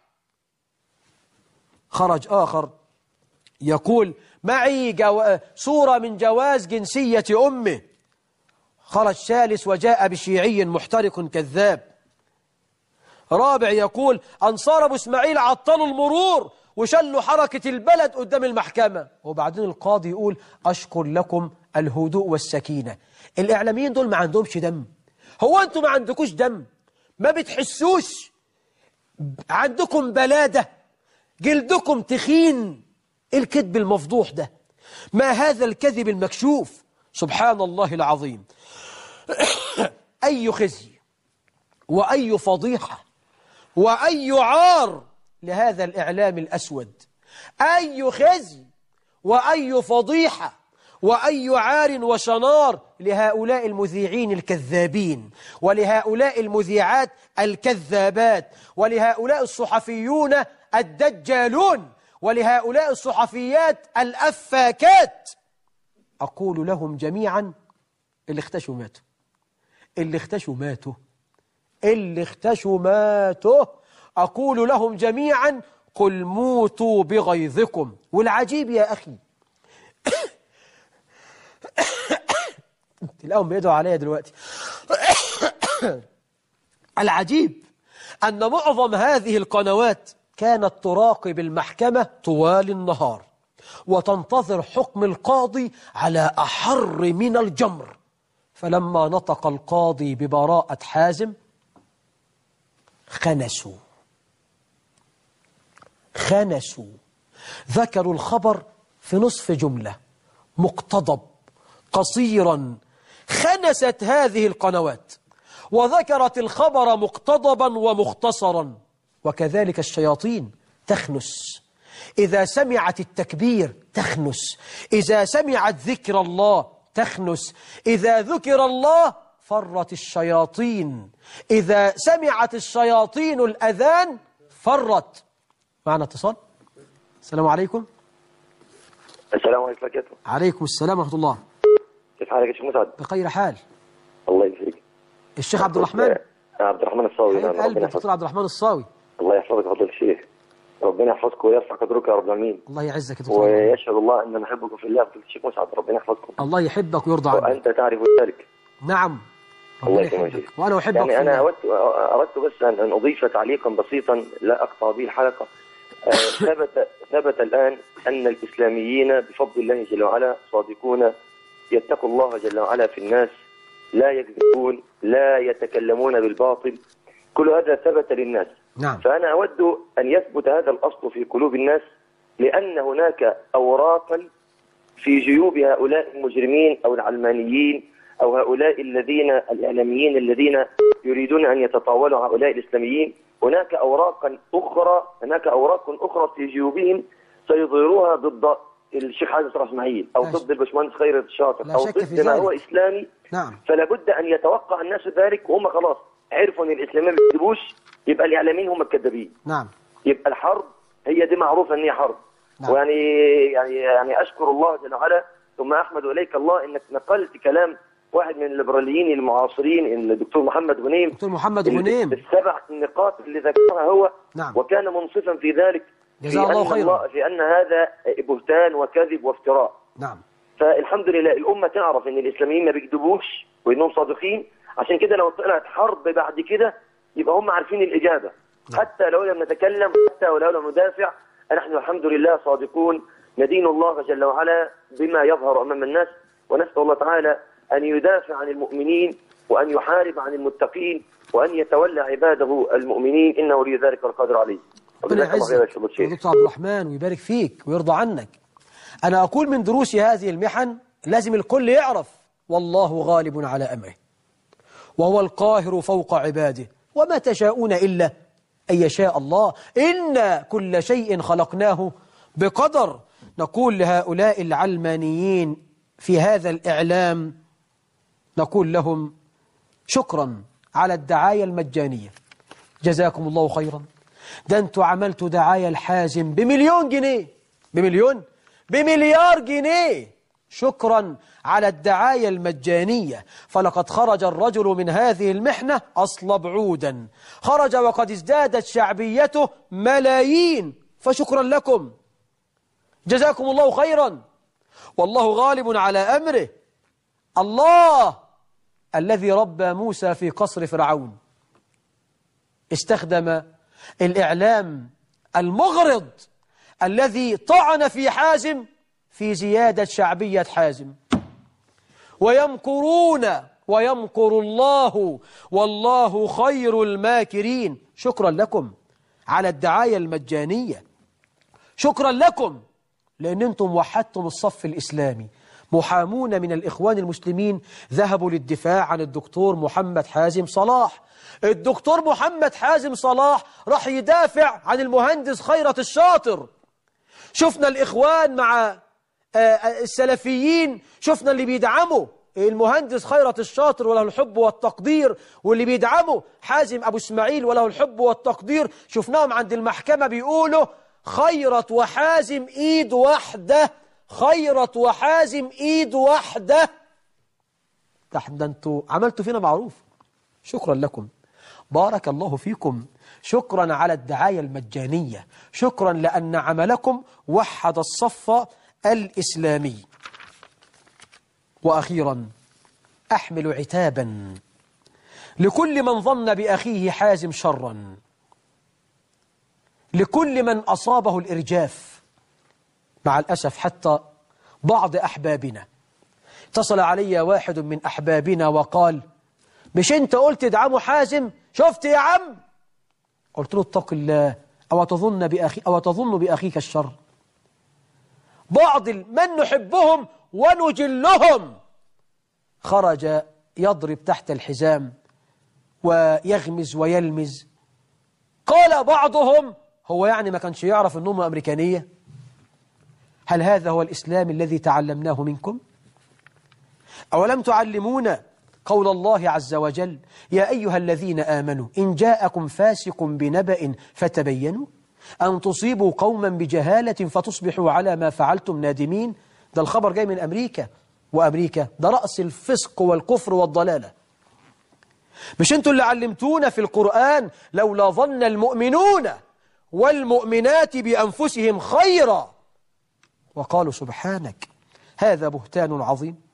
خرج آخر يقول معي صورة من جواز جنسية أمه. خرج ثالث وجاء بشيعي محترق كذاب. رابع يقول أنصار أبو إسماعيل عطلوا المرور وشلوا حركة البلد قدام المحكمة. وبعدين القاضي يقول أشكر لكم الهدوء والسكينة. الإعلاميين دول ما عندهمش دم. هو أنتم ما عندكوش دم؟ ما بتحسوش؟ عندكم بلادة؟ جلدكم تخين؟ الكذب المفضوح ده، ما هذا الكذب المكشوف؟ سبحان الله العظيم. أي خزي وأي فضيحة وأي عار لهذا الإعلام الأسود. أي خزي وأي فضيحة وأي عار وشنار لهؤلاء المذيعين الكذابين ولهؤلاء المذيعات الكذابات ولهؤلاء الصحفيون الدجالون ولهؤلاء الصحفيات الأفاكات. أقول لهم جميعا اللي اختشوا ماتوا، اللي اختشوا ماتوا، اللي اختشوا ماتوا. أقول لهم جميعا قل موتوا بغيظكم. والعجيب يا أخي تلاقيهم بيدعوا عليا دلوقتي. العجيب أن معظم هذه القنوات كانت تراقب المحكمة طوال النهار وتنتظر حكم القاضي على أحر من الجمر. فلما نطق القاضي ببراءة حازم خنسوا، ذكروا الخبر في نصف جملة، مقتضب قصيرا. خنست هذه القنوات وذكرت الخبر مقتضبا ومختصرا. وكذلك الشياطين تخنس، إذا سمعت التكبير تخنس، إذا سمعت ذكر الله تخنس، إذا ذكر الله فرت الشياطين، إذا سمعت الشياطين الأذان فرت. معنا اتصال. السلام عليكم. السلام عليكم ورحمة الله. عليكم السلام ورحمة الله. كيف حالك يا شيخ مسعد؟ بخير حال. الله يسعدك. الشيخ عبد الرحمن. عبد الرحمن الصاوي. حبيب قلبي الدكتور عبد الرحمن الصاوي. الله يحفظك يا فضل الشيخ. ربنا يحفظك ويرفع قدرك يا رب العالمين. الله يعزك يا دكتور. ويشهد الله ان نحبكم في الله فضل الشيخ مسعد. ربنا يحفظكم. الله يحبك ويرضى عنك. وانت تعرف ذلك. نعم. الله يكرمك. وأنا أحبك. يعني أنا أردت بس أن أضيف تعليقا بسيطا لا أقطع به الحلقة. ثبت الآن أن الإسلاميين بفضل الله جل وعلا صادقون، يتقوا الله جل وعلا في الناس، لا يكذبون، لا يتكلمون بالباطل، كل هذا ثبت للناس. نعم. فأنا أود أن يثبت هذا الأصل في قلوب الناس، لأن هناك أوراقا في جيوب هؤلاء المجرمين أو العلمانيين أو هؤلاء الإعلاميين الذين يريدون أن يتطاولوا هؤلاء الإسلاميين. هناك أوراق أخرى في جيوبهم سيظهروها ضد الشيخ حازم صلاح إسماعيل أو ضد الباشمهندس خيرت الشاطر أو ضد ما هو إسلامي. نعم. فلا بد أن يتوقع الناس ذلك، وهم خلاص عرفوا أن الإسلاميين ما بيكذبوش، يبقى الإعلاميين هم الكذابين. نعم. يبقى الحرب هي دي معروفة أن هي حرب. نعم. ويعني أشكر الله جل وعلا ثم أحمد إليك الله أنك نقلت كلام واحد من الليبراليين المعاصرين الدكتور محمد غنيم. دكتور محمد غنيم. السبع نقاط اللي ذكرها هو. نعم. وكان منصفا في ذلك. جزاه الله خيرا. في أن هذا بهتان وكذب وافتراء. نعم. فالحمد لله الأمة تعرف أن الإسلاميين ما بيكذبوش وأنهم صادقين، عشان كده لو طلعت حرب بعد كده يبقى هم عارفين الإجابة. نعم. حتى لو لم نتكلم، حتى ولو لم ندافع، نحن الحمد لله صادقون، ندين الله جل وعلا بما يظهر أمام الناس، ونسأل الله تعالى أن يدافع عن المؤمنين وأن يحارب عن المتقين وأن يتولى عباده المؤمنين، إنه ولي ذلك القادر عليه. ربنا يعزك دكتور عبد الرحمن ويبارك فيك ويرضى عنك. أنا أقول من دروس هذه المحن لازم الكل يعرف والله غالب على أمره وهو القاهر فوق عباده وما تشاءون إلا أن يشاء الله، إن كل شيء خلقناه بقدر. نقول لهؤلاء العلمانيين في هذا الإعلام، نقول لهم شكرا على الدعاية المجانية، جزاكم الله خيرا. ده أنتوا عملتوا دعاية الحازم ب1,000,000 جنيه، ب1,000,000 جنيه. شكرا على الدعاية المجانية. فلقد خرج الرجل من هذه المحنة أصلب عودا، خرج وقد ازدادت شعبيته ملايين، فشكرا لكم، جزاكم الله خيرا. والله غالب على أمره. الله الذي ربى موسى في قصر فرعون استخدم الإعلام المغرض الذي طعن في حازم في زيادة شعبية حازم. ويمكرون ويمكر الله والله خير الماكرين. شكرا لكم على الدعاية المجانية، شكرا لكم لأن أنتم وحدتم الصف الإسلامي. محامون من الإخوان المسلمين ذهبوا للدفاع عن الدكتور محمد حازم صلاح. الدكتور محمد حازم صلاح راح يدافع عن المهندس خيرت الشاطر. شفنا الإخوان مع السلفيين، شفنا اللي بيدعموا المهندس خيرت الشاطر وله الحب والتقدير، واللي بيدعموا حازم أبو اسماعيل وله الحب والتقدير. شفناهم عند المحكمة بيقولوا خيرت وحازم إيد واحدة، خيرت وحازم إيد واحدة. ده انتوا عملتوا فينا معروف، شكرا لكم، بارك الله فيكم. شكرا على الدعاية المجانية، شكرا لأن عملكم وحد الصف الإسلامي. وأخيرا أحمل عتابا لكل من ظن بأخيه حازم شرا، لكل من أصابه الإرجاف. مع الأسف حتى بعض أحبابنا اتصل علي واحد من أحبابنا وقال مش أنت قلت ادعموا حازم؟ شفت يا عم؟ قلت له اتق الله، أو تظن بأخيك الشر. بعض من نحبهم ونجلهم خرج يضرب تحت الحزام ويغمز ويلمز. قال بعضهم هو يعني ما كانش يعرف أنهم أمريكانية؟ هل هذا هو الإسلام الذي تعلمناه منكم؟ أولم تعلمونا قول الله عز وجل يا أيها الذين آمنوا إن جاءكم فاسق بنبأ فتبينوا أن تصيبوا قوما بجهالة فتصبحوا على ما فعلتم نادمين. ده الخبر جاي من أمريكا، وأمريكا ده رأس الفسق والكفر والضلالة. مش أنتوا اللي علمتونا في القرآن لولا ظن المؤمنون والمؤمنات بأنفسهم خيرا؟ وقالوا سبحانك هذا بهتان عظيم.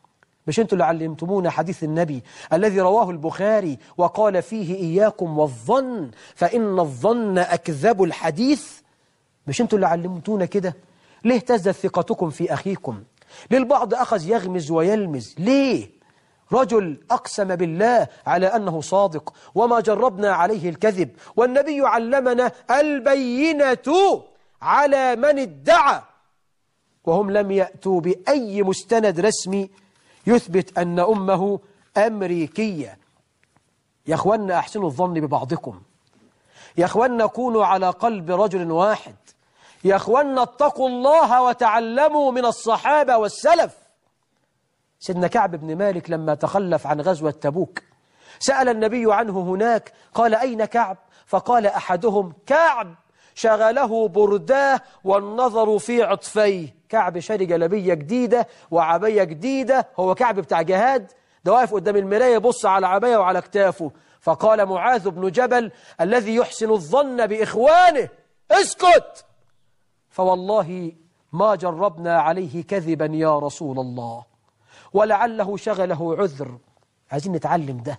مش انتوا اللي علمتمونا حديث النبي الذي رواه البخاري وقال فيه إياكم والظن فإن الظن أكذب الحديث؟ مش انتوا اللي علمتونا كده؟ ليه تزداد ثقتكم في أخيكم؟ ليه البعض أخذ يغمز ويلمز؟ ليه؟ رجل أقسم بالله على أنه صادق وما جربنا عليه الكذب، والنبي علمنا البينة على من ادعى، وهم لم يأتوا بأي مستند رسمي يثبت أن أمه أمريكية. يا أخوانا أحسنوا الظن ببعضكم، يا أخوانا كونوا على قلب رجل واحد، يا أخوانا اتقوا الله وتعلموا من الصحابة والسلف. سيدنا كعب بن مالك لما تخلف عن غزوة تبوك سأل النبي عنه هناك، قال أين كعب؟ فقال أحدهم كعب شغله برداه والنظر في عطفيه. كعب شاري جلبية جديدة وعباية جديدة، هو كعب بتاع جهاد ده واقف قدام المراية يبص على عباية وعلى كتافه. فقال معاذ بن جبل الذي يحسن الظن بإخوانه اسكت، فوالله ما جربنا عليه كذبا يا رسول الله، ولعله شغله عذر. عايزين نتعلم ده.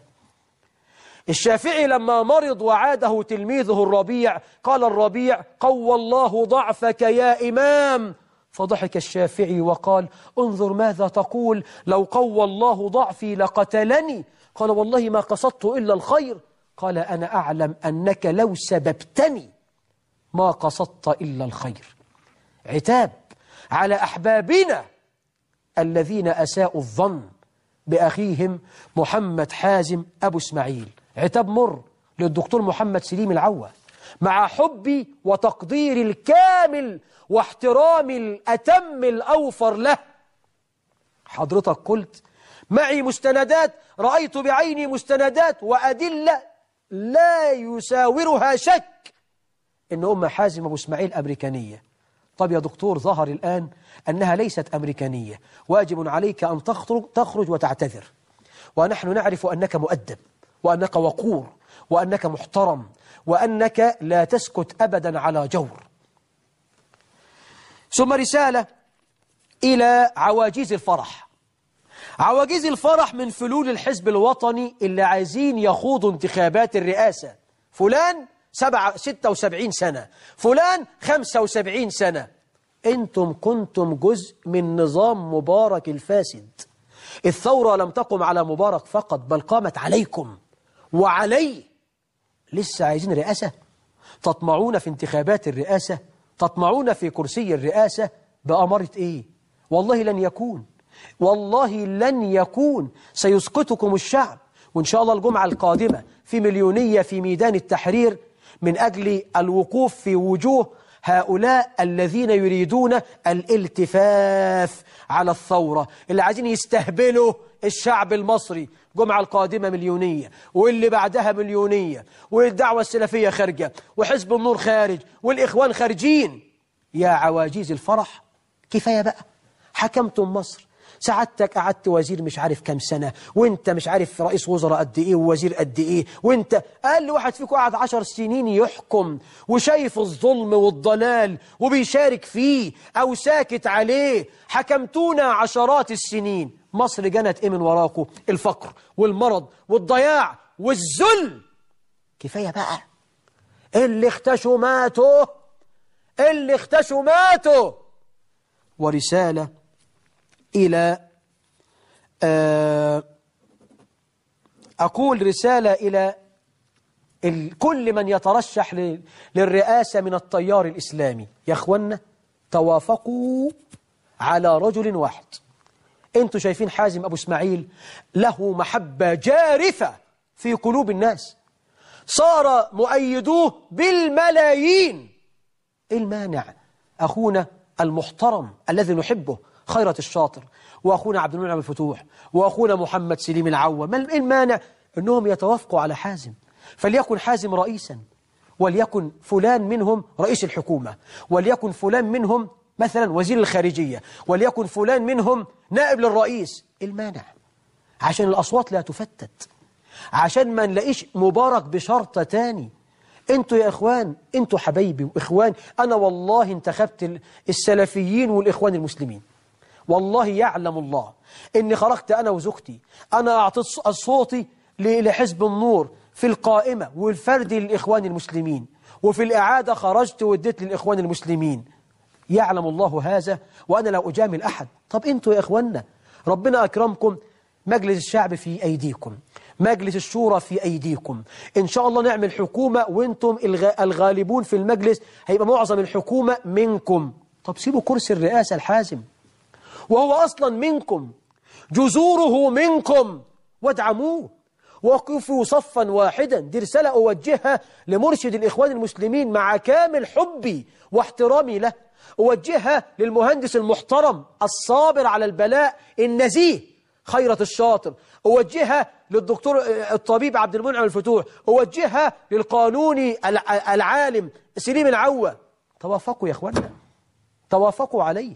الشافعي لما مرض وعاده تلميذه الربيع قال الربيع قوى الله ضعفك يا إمام، فضحك الشافعي وقال انظر ماذا تقول، لو قوى الله ضعفي لقتلني. قال والله ما قصدت إلا الخير. قال أنا أعلم أنك لو سببتني ما قصدت إلا الخير. عتاب على أحبابنا الذين أساءوا الظن بأخيهم محمد حازم أبو إسماعيل، عتاب مر للدكتور محمد سليم العوة، مع حبي وتقديري الكامل واحترامي الأتم الأوفر له. حضرتك قلت معي مستندات، رأيت بعيني مستندات وأدلة لا يساورها شك إن أم حازم أبو إسماعيل أمريكانية. طب يا دكتور ظهر الآن أنها ليست أمريكانية، واجب عليك أن تخرج وتعتذر، ونحن نعرف أنك مؤدب وأنك وقور وأنك محترم وأنك لا تسكت أبدا على جور. ثم رسالة إلى عواجيز الفرح. عواجيز الفرح من فلول الحزب الوطني اللي عايزين يخوضوا انتخابات الرئاسة. فلان 76 سنة، فلان 75 سنة. أنتم كنتم جزء من نظام مبارك الفاسد. الثورة لم تقم على مبارك فقط بل قامت عليكم وعلي. لسه عايزين رئاسة؟ تطمعون في انتخابات الرئاسة؟ تطمعون في كرسي الرئاسة؟ بأمارة إيه؟ والله لن يكون، والله لن يكون. سيسقطكم الشعب. وإن شاء الله الجمعة القادمة في مليونية في ميدان التحرير من أجل الوقوف في وجوه هؤلاء الذين يريدون الالتفاف على الثورة، اللي عايزين يستهبلوا الشعب المصري. الجمعة القادمة مليونية، واللي بعدها مليونية، والدعوة السلفية خارجة، وحزب النور خارج، والإخوان خارجين. يا عواجيز الفرح كفاية بقى. حكمتم مصر، سعادتك قعدت وزير مش عارف كم سنة، وانت مش عارف رئيس وزراء قد ايه ووزير قد ايه، وانت اقل واحد فيكم قعد 10 سنين يحكم وشايف الظلم والضلال وبيشارك فيه او ساكت عليه. حكمتونا عشرات السنين. مصر جنت ايه من وراكم؟ الفقر والمرض والضياع والذل. كفاية بقى. اللي اختشوا ماتوا، اللي اختشوا ماتوا. ورسالة إلى أقول رسالة إلى كل من يترشح للرئاسة من التيار الإسلامي. يا أخوانا توافقوا على رجل واحد. أنتوا شايفين حازم أبو إسماعيل له محبة جارفة في قلوب الناس، صار مؤيدوه بالملايين. إيه المانع؟ أخونا المحترم الذي نحبه خيرت الشاطر، وأخونا عبد المنعم الفتوح، وأخونا محمد سليم العوة، ما المانع أنهم يتوافقوا على حازم؟ فليكن حازم رئيسا، وليكن فلان منهم رئيس الحكومة، وليكن فلان منهم مثلا وزير الخارجية، وليكن فلان منهم نائب للرئيس. المانع عشان الأصوات لا تفتت، عشان ما نلاقيش مبارك بشرطة تاني. انتوا يا اخوان، انتوا حبايبي واخوان. انا والله انتخبت السلفيين والاخوان المسلمين، والله يعلم الله إني خرجت أنا وزوجتي، أنا أعطيت صوتي لحزب النور في القائمة والفرد للإخوان المسلمين، وفي الإعادة خرجت واديت للإخوان المسلمين. يعلم الله هذا وأنا لا أجامل أحد. طب أنتوا يا إخواننا ربنا أكرمكم، مجلس الشعب في أيديكم، مجلس الشورى في أيديكم، إن شاء الله نعمل حكومة وإنتم الغالبون في المجلس، هيبقى معظم الحكومة منكم. طب سيبوا كرسي الرئاسة الحازم وهو أصلا منكم، جذوره منكم، وادعموه وقفوا صفا واحدا. دي رسالة أوجهها لمرشد الإخوان المسلمين مع كامل حبي واحترامي له، أوجهها للمهندس المحترم الصابر على البلاء النزيه خيرة الشاطر، أوجهها للدكتور الطبيب عبد المنعم الفتوح، أوجهها للقانوني العالم سليم العوة. توافقوا يا أخوانا، توافقوا عليه،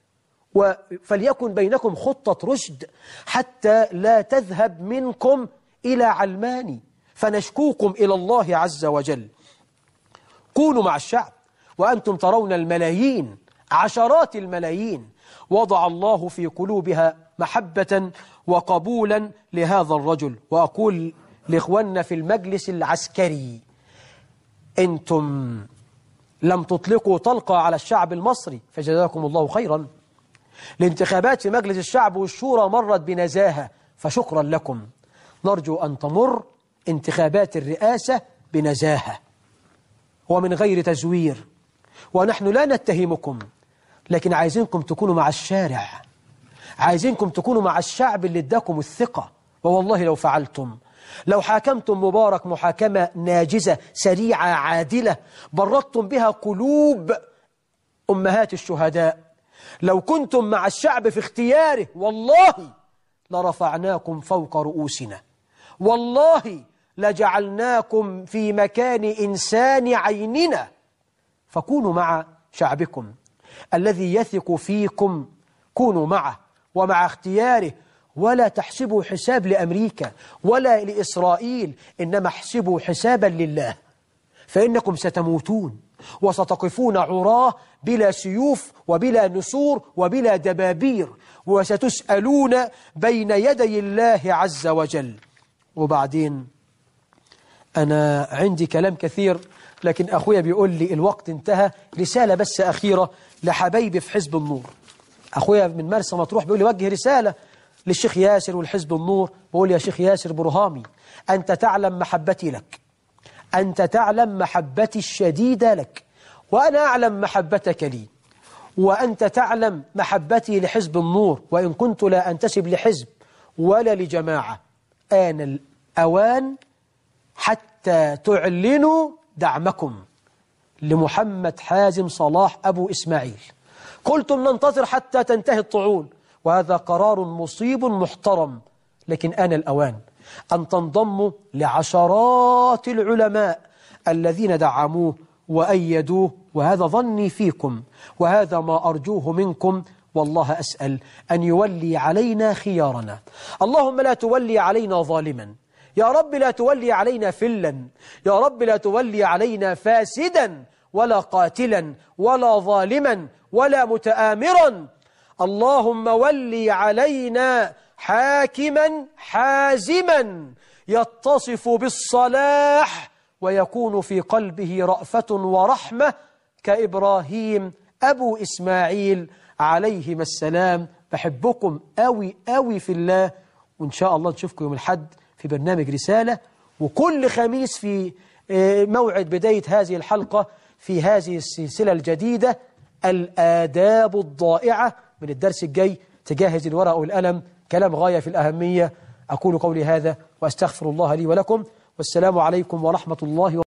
فليكن بينكم خطة رشد حتى لا تذهب منكم إلى علماني، فنشكوكم إلى الله عز وجل. كونوا مع الشعب وأنتم ترون الملايين، عشرات الملايين وضع الله في قلوبها محبة وقبولا لهذا الرجل. وأقول لإخواننا في المجلس العسكري، أنتم لم تطلقوا طلقة على الشعب المصري فجزاكم الله خيرا. الانتخابات في مجلس الشعب والشورى مرت بنزاهة فشكرا لكم. نرجو أن تمر انتخابات الرئاسة بنزاهة ومن غير تزوير، ونحن لا نتهمكم، لكن عايزينكم تكونوا مع الشارع، عايزينكم تكونوا مع الشعب اللي اداكم الثقة. ووالله لو فعلتم، لو حاكمتم مبارك محاكمة ناجزة سريعة عادلة بردتم بها قلوب أمهات الشهداء، لو كنتم مع الشعب في اختياره والله لرفعناكم فوق رؤوسنا، والله لجعلناكم في مكان إنسان عيننا. فكونوا مع شعبكم الذي يثق فيكم، كونوا معه ومع اختياره، ولا تحسبوا حساب لأمريكا ولا لإسرائيل، إنما احسبوا حسابا لله، فإنكم ستموتون وستقفون عراه بلا سيوف وبلا نسور وبلا دبابير، وستسألون بين يدي الله عز وجل. وبعدين أنا عندي كلام كثير، لكن أخويا بيقول لي الوقت انتهى. رسالة بس أخيرة لحبايبي في حزب النور. أخويا من مرسى مطروح بيقول لي وجه رسالة للشيخ ياسر والحزب النور، بقول يا شيخ ياسر برهامي، أنت تعلم محبتي لك، أنت تعلم محبتي الشديدة لك، وأنا أعلم محبتك لي، وأنت تعلم محبتي لحزب النور وإن كنت لا أنتسب لحزب ولا لجماعة. آن الأوان حتى تعلنوا دعمكم لمحمد حازم صلاح أبو إسماعيل. قلتم ننتظر حتى تنتهي الطعون، وهذا قرار مصيب محترم، لكن آن الأوان أن تنضموا لعشرات العلماء الذين دعموه وأيدوه، وهذا ظني فيكم وهذا ما أرجوه منكم. والله أسأل أن يولي علينا خيارنا. اللهم لا تولي علينا ظالما، يا رب لا تولي علينا فلا، يا رب لا تولي علينا فاسدا ولا قاتلا ولا ظالما ولا متآمرا. اللهم ولي علينا حاكما حازما يتصف بالصلاح ويكون في قلبه رأفة ورحمة كإبراهيم أبو إسماعيل عليهما السلام. بحبكم أوي أوي في الله، وإن شاء الله نشوفكم يوم الحد في برنامج رسالة، وكل خميس في موعد بداية هذه الحلقة في هذه السلسلة الجديدة الآداب الضائعة. من الدرس الجاي تجهز الورق والقلم، كلام غاية في الأهمية. أقول قولي هذا وأستغفر الله لي ولكم، والسلام عليكم ورحمة الله وبركاته.